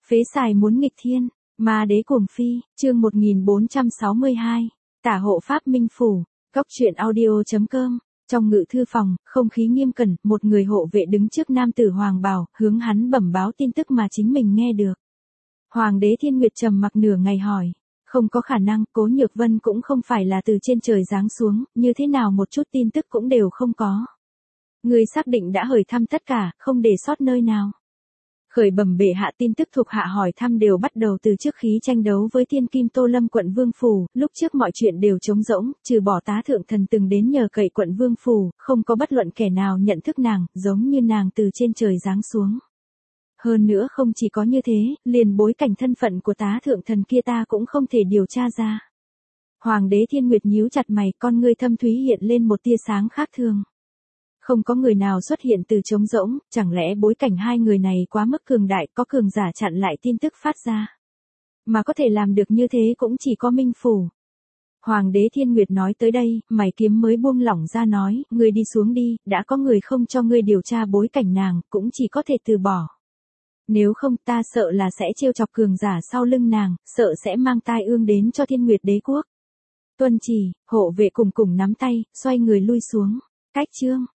Phế xài muốn nghịch thiên, ma đế cuồng phi, chương 1462, tả hộ pháp minh phủ, góc truyện audio.com. Trong ngự thư phòng, không khí nghiêm cẩn, một người hộ vệ đứng trước nam tử hoàng bào, hướng hắn bẩm báo tin tức mà chính mình nghe được. Hoàng đế Thiên Nguyệt trầm mặc nửa ngày hỏi, không có khả năng, Cố Nhược Vân cũng không phải là từ trên trời giáng xuống, như thế nào một chút tin tức cũng đều không có. Người xác định đã hỏi thăm tất cả, không để sót nơi nào. Khởi bẩm bệ hạ, tin tức thuộc hạ hỏi thăm đều bắt đầu từ trước khi tranh đấu với Thiên Kim Tô Lâm quận Vương Phủ, lúc trước mọi chuyện đều trống rỗng, trừ bỏ tá thượng thần từng đến nhờ cậy quận Vương Phủ, không có bất luận kẻ nào nhận thức nàng, giống như nàng từ trên trời giáng xuống. Hơn nữa không chỉ có như thế, liền bối cảnh thân phận của tá thượng thần kia ta cũng không thể điều tra ra. Hoàng đế Thiên Nguyệt nhíu chặt mày, con ngươi thâm thúy hiện lên một tia sáng khác thường. Không có người nào xuất hiện từ trống rỗng, chẳng lẽ bối cảnh hai người này quá mức cường đại, có cường giả chặn lại tin tức phát ra. Mà có thể làm được như thế cũng chỉ có Minh Phủ. Hoàng đế Thiên Nguyệt nói tới đây, mày kiếm mới buông lỏng ra nói, ngươi đi xuống đi, đã có người không cho ngươi điều tra bối cảnh nàng, cũng chỉ có thể từ bỏ. Nếu không ta sợ là sẽ trêu chọc cường giả sau lưng nàng, sợ sẽ mang tai ương đến cho Thiên Nguyệt đế quốc. Tuân chỉ, hộ vệ cùng nắm tay, xoay người lui xuống. Cách chương